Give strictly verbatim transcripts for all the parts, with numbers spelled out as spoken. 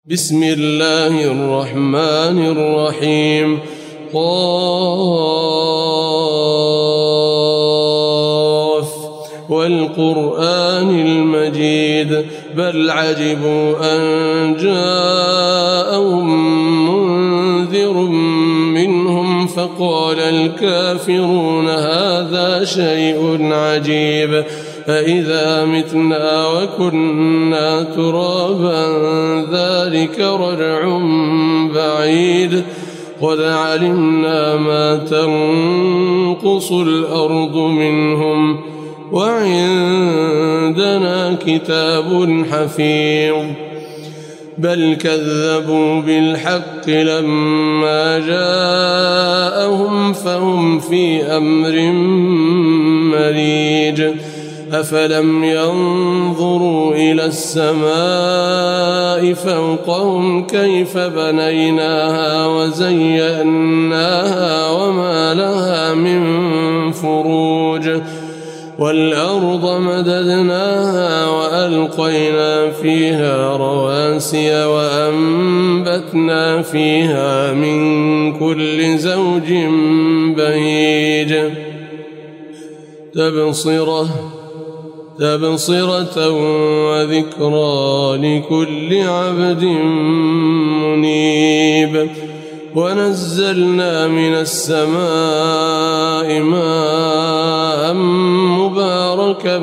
بسم الله الرحمن الرحيم. قاف والقرآن المجيد بل عجبوا أن جاءهم منذر منهم فقال الكافرون هذا شيء عجيب أإذا متنا وكنا ترابا ذلك رجع بعيد قد علمنا ما تنقص الأرض منهم وعندنا كتاب حفيظ بل كذبوا بالحق لما جاءهم فهم في أمر مريج أفلم ينظروا إلى السماء فوقهم كيف بنيناها وزيناها وما لها من فروج والأرض مددناها وألقينا فيها رواسي وأنبتنا فيها من كل زوج بهيج تبصرة تبصرة وذكرى لكل عبد منيب ونزلنا من السماء ماء مباركا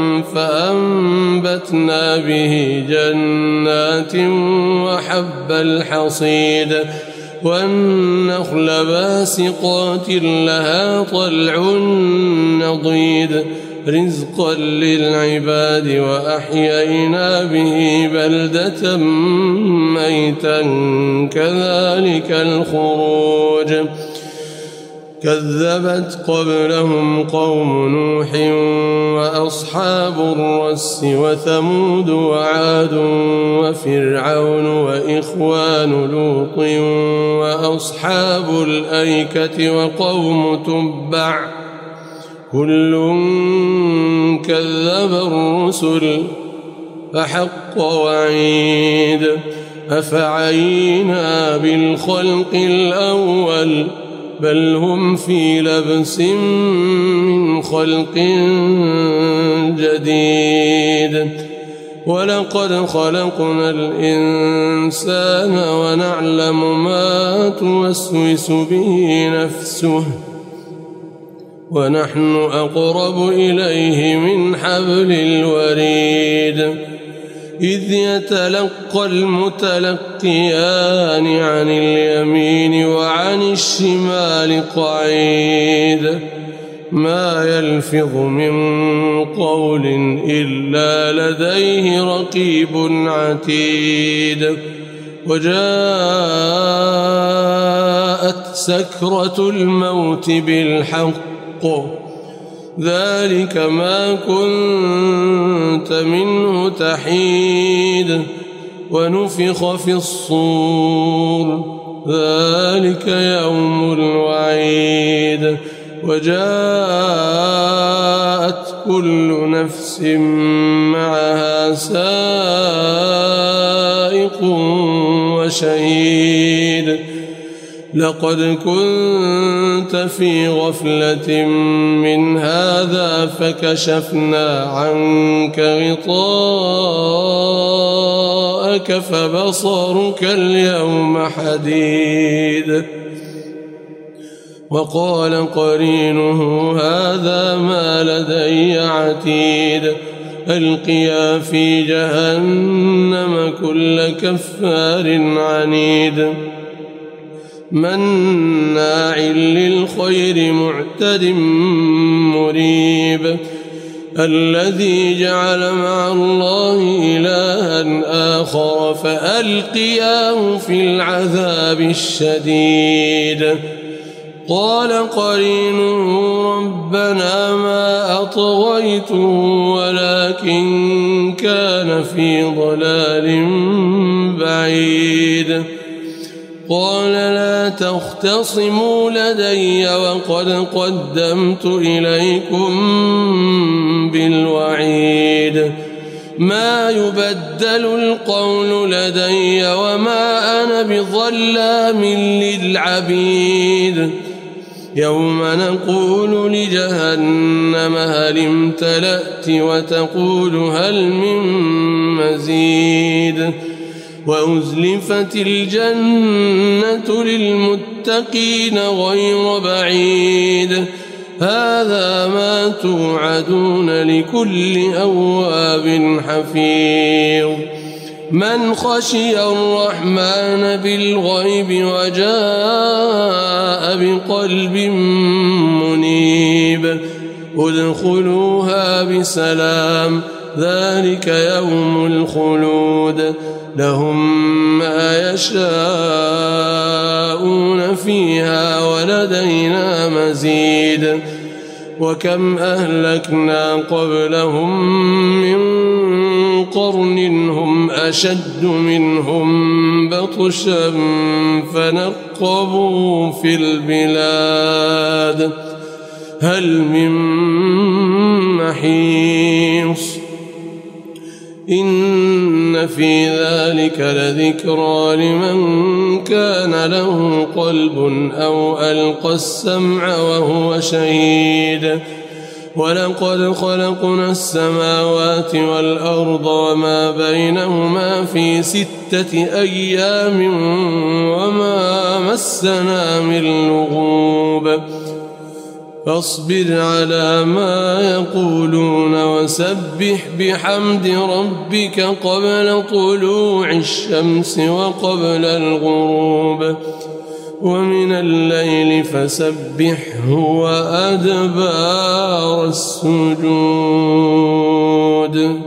فأنبتنا به جنات وحب الحصيد والنخل باسقات لها طلع نضيد رزقا للعباد وأحيينا به بلدة ميتا كذلك الخروج كذبت قبلهم قوم نوح وأصحاب الرس وثمود وعاد وفرعون وإخوان لوط وأصحاب الأيكة وقوم تبع كل كذب الرسل فحق وعيد أفعينا بالخلق الأول بل هم في لبس من خلق جديد ولقد خلقنا الإنسان ونعلم ما توسوس به نفسه ونحن أقرب إليه من حبل الوريد إذ يتلقى المتلقيان عن اليمين وعن الشمال قعيد ما يلفظ من قول إلا لديه رقيب عتيد وجاءت سكرة الموت بالحق ذلك ما كنت منه تحيد ونفخ في الصور ذلك يوم الوعيد وجاءت كل نفس معها سائق وشهيد لقد كنت في غفلة من هذا فكشفنا عنك غطاءك فبصرك اليوم حديد وقال قرينه هذا ما لدي عتيد ألقيا في جهنم كل كفار عنيد مناع للخير معتد مريب الذي جعل مع الله إلها آخر فألقياه في العذاب الشديد قال قرينه ربنا ما أطغيته ولكن كان في ضلال بعيد قال لا تختصموا لدي وقد قدمت إليكم بالوعيد ما يبدل القول لدي وما أنا بظلام للعبيد يوم نقول لجهنم هل امتلأت وتقول هل من مزيد وأزلفت الجنة للمتقين غير بعيد هذا ما توعدون لكل أواب حفيظ من خشي الرحمن بالغيب وجاء بقلب منيب ادخلوها بسلام ذلك يوم الخلود لهم ما يشاءون فيها ولدينا مزيد وكم أهلكنا قبلهم من قرن هم أشد منهم بطشا فنقبوا في البلاد هل من محيص إن في ذلك لذكرى لمن كان له قلب أو ألقى السمع وهو شهيد ولقد خلقنا السماوات والأرض وما بينهما في ستة أيام وما مسنا من لغوب فاصبر على ما يقولون وسبح بحمد ربك قبل طلوع الشمس وقبل الغروب ومن الليل فسبحه وأدبار السجود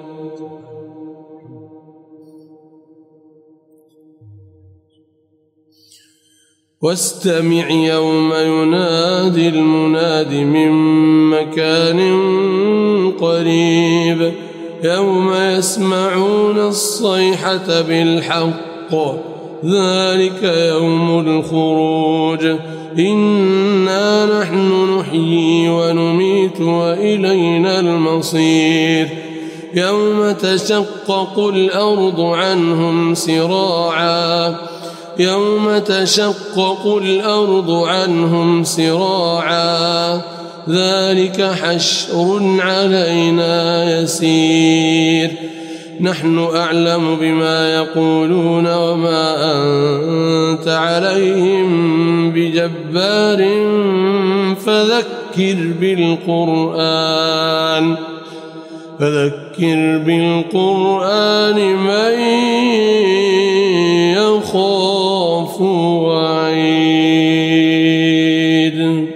واستمع يوم ينادي المناد من مكان قريب يوم يسمعون الصيحة بالحق ذلك يوم الخروج إنا نحن نحيي ونميت وإلينا المصير يوم تشقق الأرض عنهم سراعا يوم تشقق الأرض عنهم سراعا ذلك حشر علينا يسير نحن أعلم بما يقولون وما أنت عليهم بجبار فذكر بالقرآن فذكر بالقرآن من يخاف وعيد